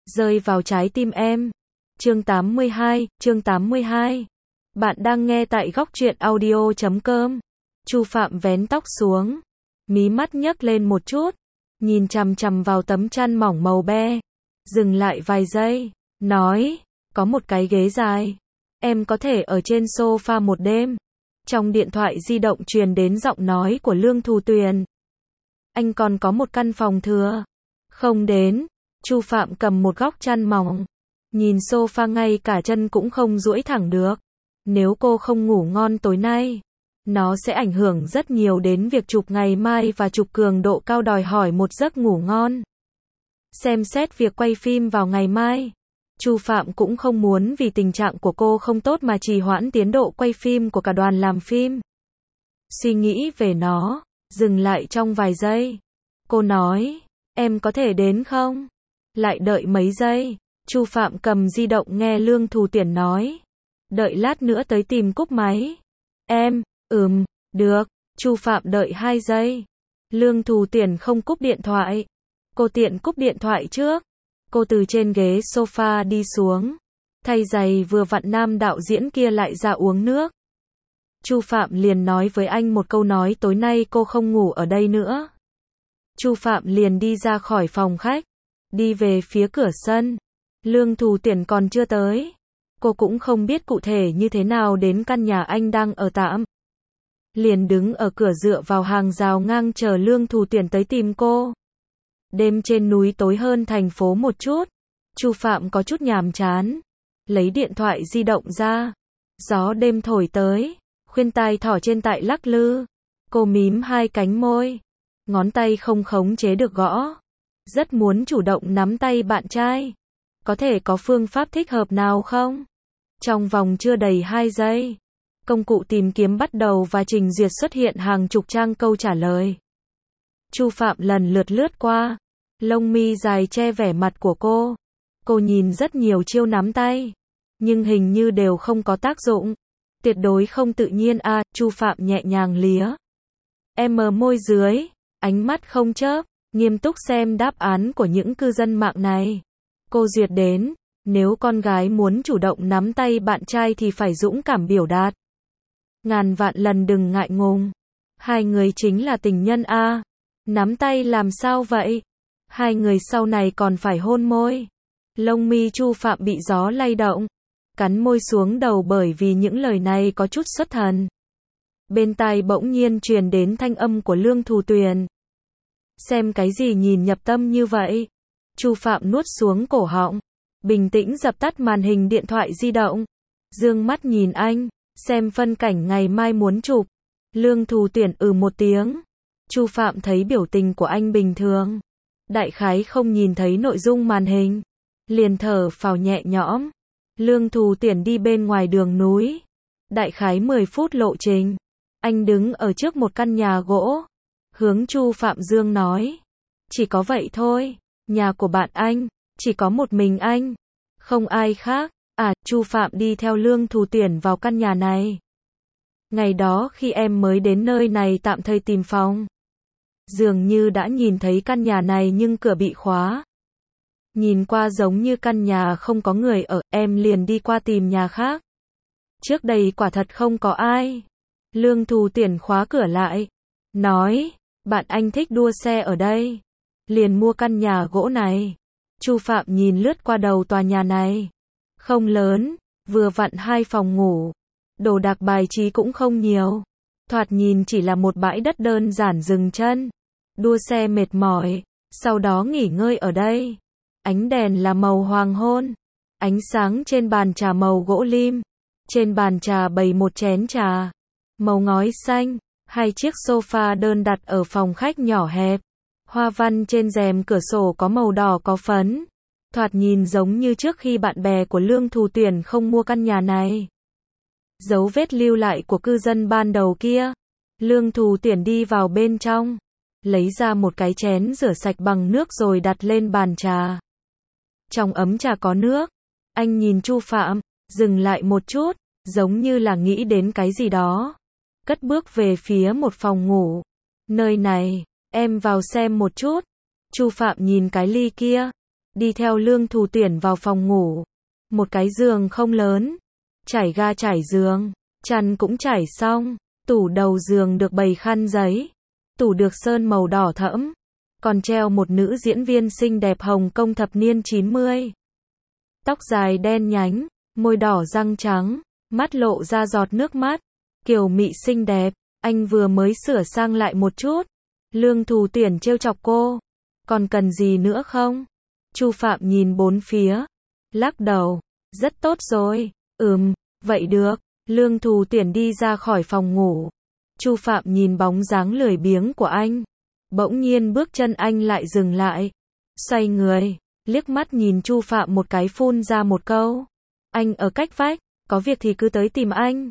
rơi vào trái tim em. Chương 82. Bạn đang nghe tại góc truyện audio.com. Chu Phạm vén tóc xuống, mí mắt nhấc lên một chút, nhìn chằm chằm vào tấm chăn mỏng màu be, dừng lại vài giây, nói, có một cái ghế dài, em có thể ở trên sofa một đêm. Trong điện thoại di động truyền đến giọng nói của Lương Thù Tuyền. Anh còn có một căn phòng thừa. Không đến. Chu Phạm cầm một góc chăn mỏng, nhìn sofa ngay cả chân cũng không duỗi thẳng được. Nếu cô không ngủ ngon tối nay, nó sẽ ảnh hưởng rất nhiều đến việc chụp ngày mai và chụp cường độ cao đòi hỏi một giấc ngủ ngon. Xem xét việc quay phim vào ngày mai, Chu Phạm cũng không muốn vì tình trạng của cô không tốt mà trì hoãn tiến độ quay phim của cả đoàn làm phim. Suy nghĩ về nó, dừng lại trong vài giây. Cô nói, em có thể đến không? Lại đợi mấy giây, Chu Phạm cầm di động nghe Lương Thù Tuyền nói. Đợi lát nữa tới tìm cúp máy. Em, được. Chu Phạm đợi 2 giây. Lương Thù Tuyền không cúp điện thoại. Cô tiện cúp điện thoại trước. Cô từ trên ghế sofa đi xuống, thay giày vừa vặn nam đạo diễn kia lại ra uống nước. Chu Phạm liền nói với anh một câu nói tối nay cô không ngủ ở đây nữa. Chu Phạm liền đi ra khỏi phòng khách, đi về phía cửa sân. Lương Thù Tuyền còn chưa tới. Cô cũng không biết cụ thể như thế nào đến căn nhà anh đang ở tạm. Liền đứng ở cửa dựa vào hàng rào ngang chờ Lương Thù Tuyền tới tìm cô. Đêm trên núi tối hơn thành phố một chút. Chu Phạm có chút nhàm chán, lấy điện thoại di động ra. Gió đêm thổi tới, khuyên tai thỏ trên tại lắc lư. Cô mím 2 cánh môi, ngón tay không khống chế được gõ. Rất muốn chủ động nắm tay bạn trai. Có thể có phương pháp thích hợp nào không? Trong vòng chưa đầy 2 giây, công cụ tìm kiếm bắt đầu và trình duyệt xuất hiện hàng chục trang câu trả lời. Chu Phạm lần lượt lướt qua, lông mi dài che vẻ mặt của cô. Cô nhìn rất nhiều chiêu nắm tay, nhưng hình như đều không có tác dụng. Tuyệt đối không tự nhiên à, Chu Phạm nhẹ nhàng lía. Em mờ môi dưới, ánh mắt không chớp, nghiêm túc xem đáp án của những cư dân mạng này. Cô duyệt đến, nếu con gái muốn chủ động nắm tay bạn trai thì phải dũng cảm biểu đạt. Ngàn vạn lần đừng ngại ngùng. Hai người chính là tình nhân a. Nắm tay làm sao vậy? Hai người sau này còn phải hôn môi. Lông mi Chu Phạm bị gió lay động, cắn môi xuống đầu bởi vì những lời này có chút xuất thần. Bên tai bỗng nhiên truyền đến thanh âm của Lương Thù Tuyền. Xem cái gì nhìn nhập tâm như vậy? Chu Phạm nuốt xuống cổ họng, bình tĩnh dập tắt màn hình điện thoại di động. Dương mắt nhìn anh, xem phân cảnh ngày mai muốn chụp. Lương Thù Tuyền một tiếng. Chu Phạm thấy biểu tình của anh bình thường, đại khái không nhìn thấy nội dung màn hình, liền thở phào nhẹ nhõm. Lương Thù Tuyền đi bên ngoài đường núi, đại khái 10 phút lộ trình. Anh đứng ở trước một căn nhà gỗ, hướng Chu Phạm Dương nói, chỉ có vậy thôi, nhà của bạn anh, chỉ có một mình anh, không ai khác. À, Chu Phạm đi theo Lương Thù Tuyền vào căn nhà này. Ngày đó khi em mới đến nơi này tạm thời tìm phòng, dường như đã nhìn thấy căn nhà này nhưng cửa bị khóa. Nhìn qua giống như căn nhà không có người ở, em liền đi qua tìm nhà khác. Trước đây quả thật không có ai. Lương Thù Tuyền khóa cửa lại, nói, bạn anh thích đua xe ở đây, liền mua căn nhà gỗ này. Chu Phạm nhìn lướt qua đầu tòa nhà này, không lớn, vừa vặn 2 phòng ngủ, đồ đạc bài trí cũng không nhiều, thoạt nhìn chỉ là một bãi đất đơn giản dừng chân, đua xe mệt mỏi, sau đó nghỉ ngơi ở đây. Ánh đèn là màu hoàng hôn, ánh sáng trên bàn trà màu gỗ lim, trên bàn trà bày một chén trà màu ngói xanh, 2 chiếc sofa đơn đặt ở phòng khách nhỏ hẹp, hoa văn trên rèm cửa sổ có màu đỏ có phấn, thoạt nhìn giống như trước khi bạn bè của Lương Thù Tuyền không mua căn nhà này. Dấu vết lưu lại của cư dân ban đầu kia. Lương Thù Tuyền đi vào bên trong, lấy ra một cái chén rửa sạch bằng nước rồi đặt lên bàn trà. Trong ấm trà có nước. Anh nhìn Chu Phạm, dừng lại một chút, giống như là nghĩ đến cái gì đó. Cất bước về phía một phòng ngủ. Nơi này, em vào xem một chút. Chu Phạm nhìn cái ly kia, đi theo Lương Thù Tuyển vào phòng ngủ. Một cái giường không lớn, trải ga trải giường, chăn cũng trải xong, tủ đầu giường được bày khăn giấy, tủ được sơn màu đỏ thẫm, còn treo một nữ diễn viên xinh đẹp Hồng Kông thập niên 90. Tóc dài đen nhánh, môi đỏ răng trắng, mắt lộ ra giọt nước mắt, kiều mị xinh đẹp, anh vừa mới sửa sang lại một chút. Lương Thù Tuyển trêu chọc cô, còn cần gì nữa không? Chu Phạm nhìn bốn phía, lắc đầu, rất tốt rồi, vậy được. Lương Thù Tuyển đi ra khỏi phòng ngủ. Chu Phạm nhìn bóng dáng lười biếng của anh, bỗng nhiên bước chân anh lại dừng lại, xoay người, liếc mắt nhìn Chu Phạm một cái phun ra một câu, anh ở cách vách, có việc thì cứ tới tìm anh.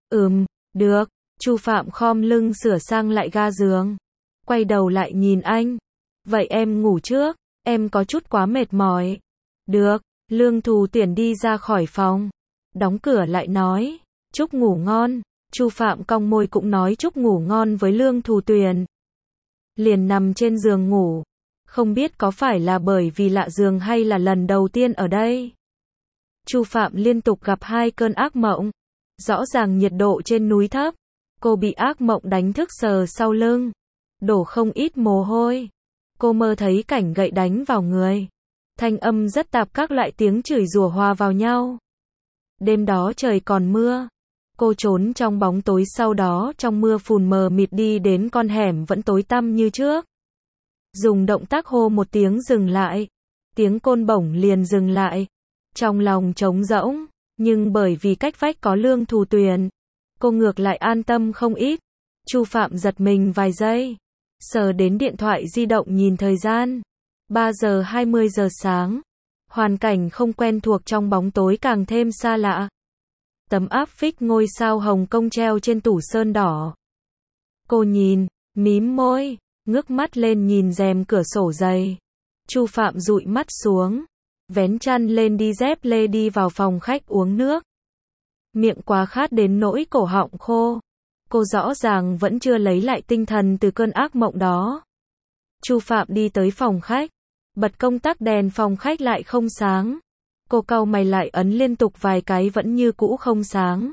Được. Chu Phạm khom lưng sửa sang lại ga giường, quay đầu lại nhìn anh, vậy em ngủ trước, em có chút quá mệt mỏi. Được. Lương Thù Tuyển đi ra khỏi phòng, đóng cửa lại nói, chúc ngủ ngon. Chu Phạm cong môi cũng nói chúc ngủ ngon với Lương Thù Tuyển. Liền nằm trên giường ngủ, không biết có phải là bởi vì lạ giường hay là lần đầu tiên ở đây. Chu Phạm liên tục gặp 2 cơn ác mộng, rõ ràng nhiệt độ trên núi thấp, cô bị ác mộng đánh thức sờ sau lưng, đổ không ít mồ hôi. Cô mơ thấy cảnh gậy đánh vào người, thanh âm rất tạp, các loại tiếng chửi rủa hòa vào nhau. Đêm đó trời còn mưa, cô trốn trong bóng tối, sau đó trong mưa phùn mờ mịt đi đến con hẻm vẫn tối tăm như trước. Dùng động tác hô một tiếng dừng lại, tiếng côn bổng liền dừng lại. Trong lòng trống rỗng, nhưng bởi vì cách vách có Lương Thù Tuyển, cô ngược lại an tâm không ít. Chu Phạm giật mình vài giây, sờ đến điện thoại di động nhìn thời gian, 3 giờ 20 giờ sáng. Hoàn cảnh không quen thuộc trong bóng tối càng thêm xa lạ. Tấm áp phích ngôi sao Hồng Kông treo trên tủ sơn đỏ. Cô nhìn, mím môi, ngước mắt lên nhìn rèm cửa sổ dày. Chu Phạm dụi mắt xuống, vén chăn lên đi dép lê đi vào phòng khách uống nước. Miệng quá khát đến nỗi cổ họng khô. Cô rõ ràng vẫn chưa lấy lại tinh thần từ cơn ác mộng đó. Chu Phạm đi tới phòng khách, bật công tắc đèn phòng khách lại không sáng. Cô cau mày lại ấn liên tục vài cái vẫn như cũ không sáng.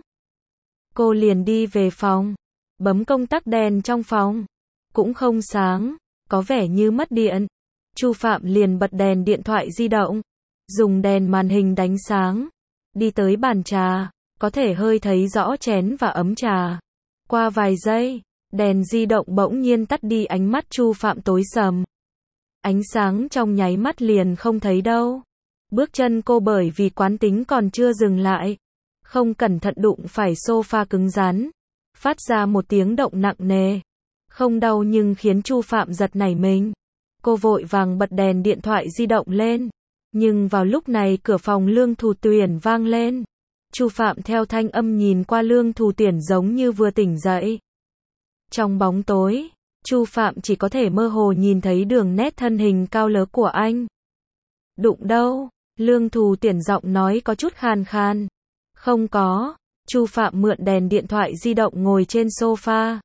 Cô liền đi về phòng, bấm công tắc đèn trong phòng, cũng không sáng, có vẻ như mất điện. Chu Phạm liền bật đèn điện thoại di động, dùng đèn màn hình đánh sáng, đi tới bàn trà, có thể hơi thấy rõ chén và ấm trà. Qua vài giây, đèn di động bỗng nhiên tắt đi, ánh mắt Chu Phạm tối sầm. Ánh sáng trong nháy mắt liền không thấy đâu. Bước chân cô bởi vì quán tính còn chưa dừng lại, không cẩn thận đụng phải sofa cứng rắn, phát ra một tiếng động nặng nề. Không đau nhưng khiến Chu Phạm giật nảy mình. Cô vội vàng bật đèn điện thoại di động lên, nhưng vào lúc này cửa phòng Lương Thù Tuyển vang lên. Chu Phạm theo thanh âm nhìn qua Lương Thù Tuyển giống như vừa tỉnh dậy. Trong bóng tối, Chu Phạm chỉ có thể mơ hồ nhìn thấy đường nét thân hình cao lớn của anh. Đụng đâu? Lương Thù Tuyển giọng nói có chút khàn khàn. Không có. Chu Phạm mượn đèn điện thoại di động ngồi trên sofa.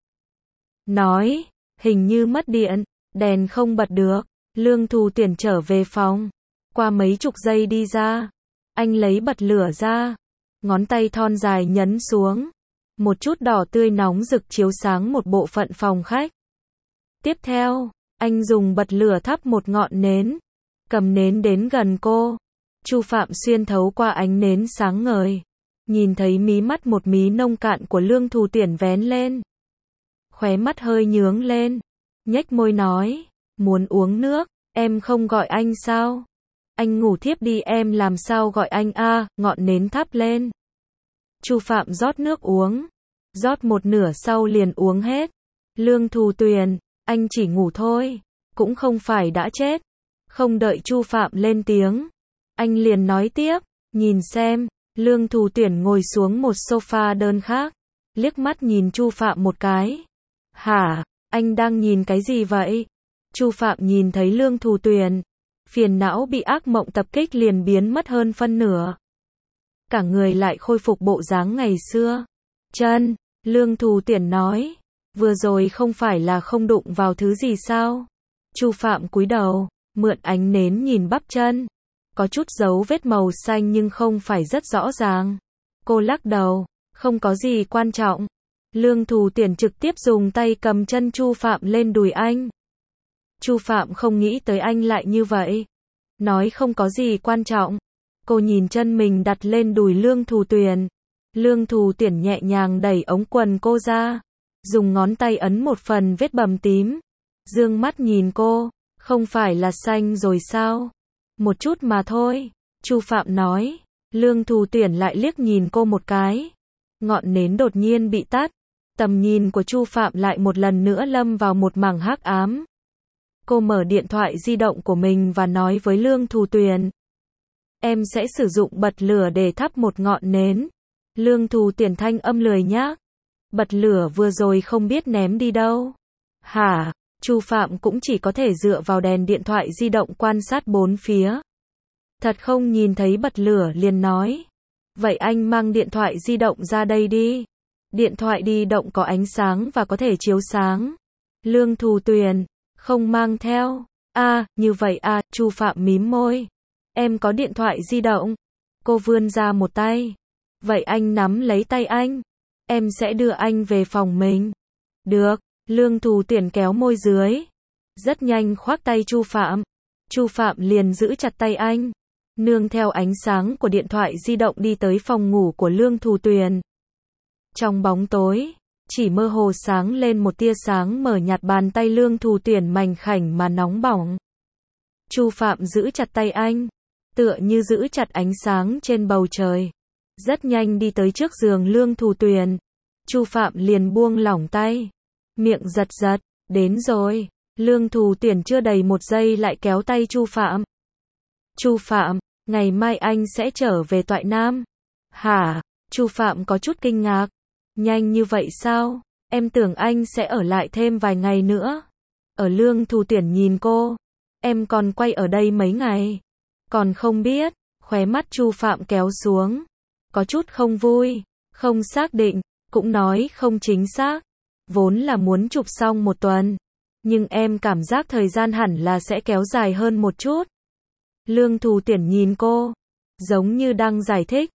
Nói, hình như mất điện, đèn không bật được. Lương Thù Tuyển trở về phòng. Qua mấy chục giây đi ra. Anh lấy bật lửa ra. Ngón tay thon dài nhấn xuống. Một chút đỏ tươi nóng rực chiếu sáng một bộ phận phòng khách. Tiếp theo, anh dùng bật lửa thắp một ngọn nến. Cầm nến đến gần cô. Chu Phạm xuyên thấu qua ánh nến sáng ngời, nhìn thấy mí mắt một mí nông cạn của Lương Thù Tuyển vén lên. Khóe mắt hơi nhướng lên, nhếch môi nói, muốn uống nước, em không gọi anh sao? Anh ngủ thiếp đi, em làm sao gọi anh a? Ngọn nến thắp lên. Chu Phạm rót nước uống, rót một nửa sau liền uống hết. Lương Thù Tuyển, anh chỉ ngủ thôi, cũng không phải đã chết. Không đợi Chu Phạm lên tiếng, anh liền nói tiếp, nhìn xem. Lương Thù Tuyển ngồi xuống một sofa đơn khác, liếc mắt nhìn Chu Phạm một cái. Hả, anh đang nhìn cái gì vậy? Chu Phạm nhìn thấy Lương Thù Tuyển, phiền não bị ác mộng tập kích liền biến mất hơn phân nửa. Cả người lại khôi phục bộ dáng ngày xưa. Chân, Lương Thù Tuyển nói, vừa rồi không phải là không đụng vào thứ gì sao? Chu Phạm cúi đầu, mượn ánh nến nhìn bắp chân. có chút dấu vết màu xanh nhưng không phải rất rõ ràng. Cô lắc đầu, không có gì quan trọng. Lương Thù Tuyển trực tiếp dùng tay cầm chân Chu Phạm lên đùi anh. Chu Phạm không nghĩ tới anh lại như vậy. Nói không có gì quan trọng. Cô nhìn chân mình đặt lên đùi Lương Thù Tuyển. Lương Thù Tuyển nhẹ nhàng đẩy ống quần cô ra. Dùng ngón tay ấn một phần vết bầm tím. Dương mắt nhìn cô, không phải là xanh rồi sao? Một chút mà thôi. Chu Phạm nói. Lương Thù Tuyển lại liếc nhìn cô một cái. Ngọn nến đột nhiên bị tắt. Tầm nhìn của Chu Phạm lại một lần nữa lâm vào một mảng hắc ám. Cô mở điện thoại di động của mình và nói với Lương Thù Tuyển. Em sẽ sử dụng bật lửa để thắp một ngọn nến. Lương Thù Tuyển thanh âm lười nhác. Bật lửa vừa rồi không biết ném đi đâu. Hả? Chu Phạm cũng chỉ có thể dựa vào đèn điện thoại di động quan sát bốn phía. Thật không nhìn thấy bật lửa liền nói. Vậy anh mang điện thoại di động ra đây đi. Điện thoại di động có ánh sáng và có thể chiếu sáng. Lương Thù Tuyển, không mang theo. Như vậy Chu Phạm mím môi. Em có điện thoại di động. Cô vươn ra một tay. Vậy anh nắm lấy tay anh. Em sẽ đưa anh về phòng mình. Được, Lương Thù Tuyển kéo môi dưới. Rất nhanh khoác tay Chu Phạm. Chu Phạm liền giữ chặt tay anh. Nương theo ánh sáng của điện thoại di động đi tới phòng ngủ của Lương Thù Tuyển. Trong bóng tối, chỉ mơ hồ sáng lên một tia sáng mờ nhạt, bàn tay Lương Thù Tuyển mảnh khảnh mà nóng bỏng. Chu Phạm giữ chặt tay anh, tựa như giữ chặt ánh sáng trên bầu trời. Rất nhanh đi tới trước giường Lương Thù Tuyển. Chu Phạm liền buông lỏng tay, miệng giật giật, đến rồi. Lương Thù Tuyển chưa đầy một giây lại kéo tay Chu Phạm. Chu Phạm, ngày mai anh sẽ trở về Toại Nam. Hả? Chu Phạm có chút kinh ngạc. Nhanh như vậy sao? Em tưởng anh sẽ ở lại thêm vài ngày nữa. Ở Lương Thù Tuyển nhìn cô. Em còn quay ở đây mấy ngày. Còn không biết. Khóe mắt Chu Phạm kéo xuống. Có chút không vui. Không xác định. Cũng nói không chính xác. Vốn là muốn chụp xong một tuần. Nhưng em cảm giác thời gian hẳn là sẽ kéo dài hơn một chút. Lương Thù Tuyển nhìn cô. Giống như đang giải thích.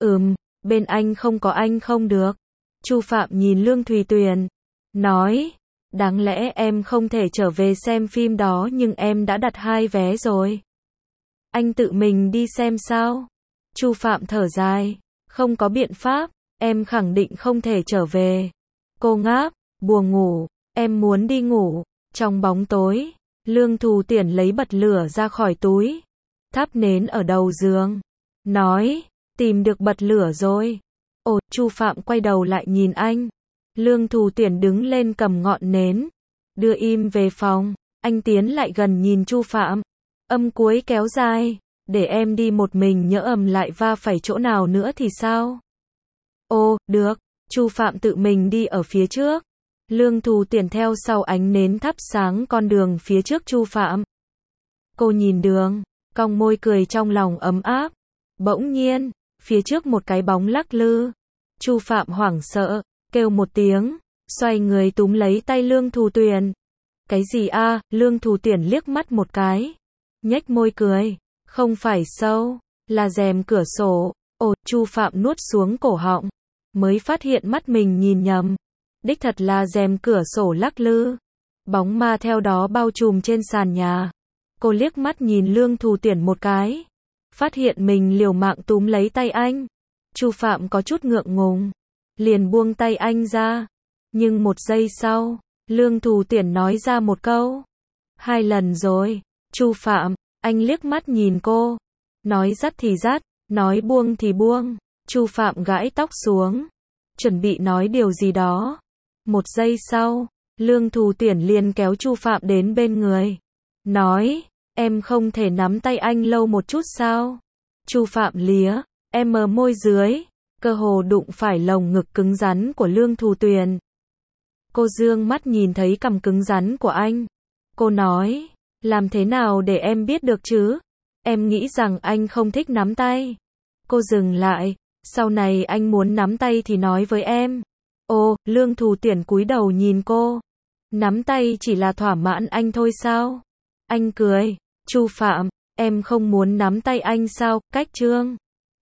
Bên anh không có anh không được. Chu Phạm nhìn Lương Thù Tuyển. Nói. Đáng lẽ em không thể trở về xem phim đó nhưng em đã đặt 2 vé rồi. Anh tự mình đi xem sao? Chu Phạm thở dài. Không có biện pháp. Em khẳng định không thể trở về. Cô ngáp. Buồn ngủ. Em muốn đi ngủ. Trong bóng tối. Lương Thù Tuyển lấy bật lửa ra khỏi túi. Thắp nến ở đầu giường. Nói. Tìm được bật lửa rồi. Chu Phạm quay đầu lại nhìn anh. Lương Thù Tuyển đứng lên cầm ngọn nến. Đưa im về phòng. Anh tiến lại gần nhìn Chu Phạm. Âm cuối kéo dài. Để em đi một mình nhỡ lại va phải chỗ nào nữa thì sao? Được. Chu Phạm tự mình đi ở phía trước. Lương Thù Tuyển theo sau ánh nến thắp sáng con đường phía trước Chu Phạm. Cô nhìn đường, cong môi cười trong lòng ấm áp. Bỗng nhiên, phía trước một cái bóng lắc lư. Chu Phạm hoảng sợ, kêu một tiếng, xoay người túm lấy tay Lương Thù Tuyển. Cái gì Lương Thù Tuyển liếc mắt một cái, nhếch môi cười. Không phải sâu, là rèm cửa sổ. Chu Phạm nuốt xuống cổ họng, mới phát hiện mắt mình nhìn nhầm. Đích thật là rèm cửa sổ lắc lư. Bóng ma theo đó bao trùm trên sàn nhà. Cô liếc mắt nhìn Lương Thù Tuyển một cái. Phát hiện mình liều mạng túm lấy tay anh. Chu Phạm có chút ngượng ngùng. Liền buông tay anh ra. Nhưng một giây sau, Lương Thù Tuyển nói ra một câu. 2 lần rồi. Chu Phạm, anh liếc mắt nhìn cô. Nói dắt thì dắt, nói buông thì buông. Chu Phạm gãi tóc xuống. Chuẩn bị nói điều gì đó. Một giây sau, Lương Thù Tuyển liền kéo Chu Phạm đến bên người. Nói, em không thể nắm tay anh lâu một chút sao? Chu Phạm lía, em môi dưới, cơ hồ đụng phải lồng ngực cứng rắn của Lương Thù Tuyển. Cô dương mắt nhìn thấy cằm cứng rắn của anh. Cô nói, làm thế nào để em biết được chứ? Em nghĩ rằng anh không thích nắm tay. Cô dừng lại, sau này anh muốn nắm tay thì nói với em. Lương Thù Tuyển cúi đầu nhìn cô. Nắm tay chỉ là thỏa mãn anh thôi sao? Anh cười. Chu Phạm, Em không muốn nắm tay anh sao, cách trương.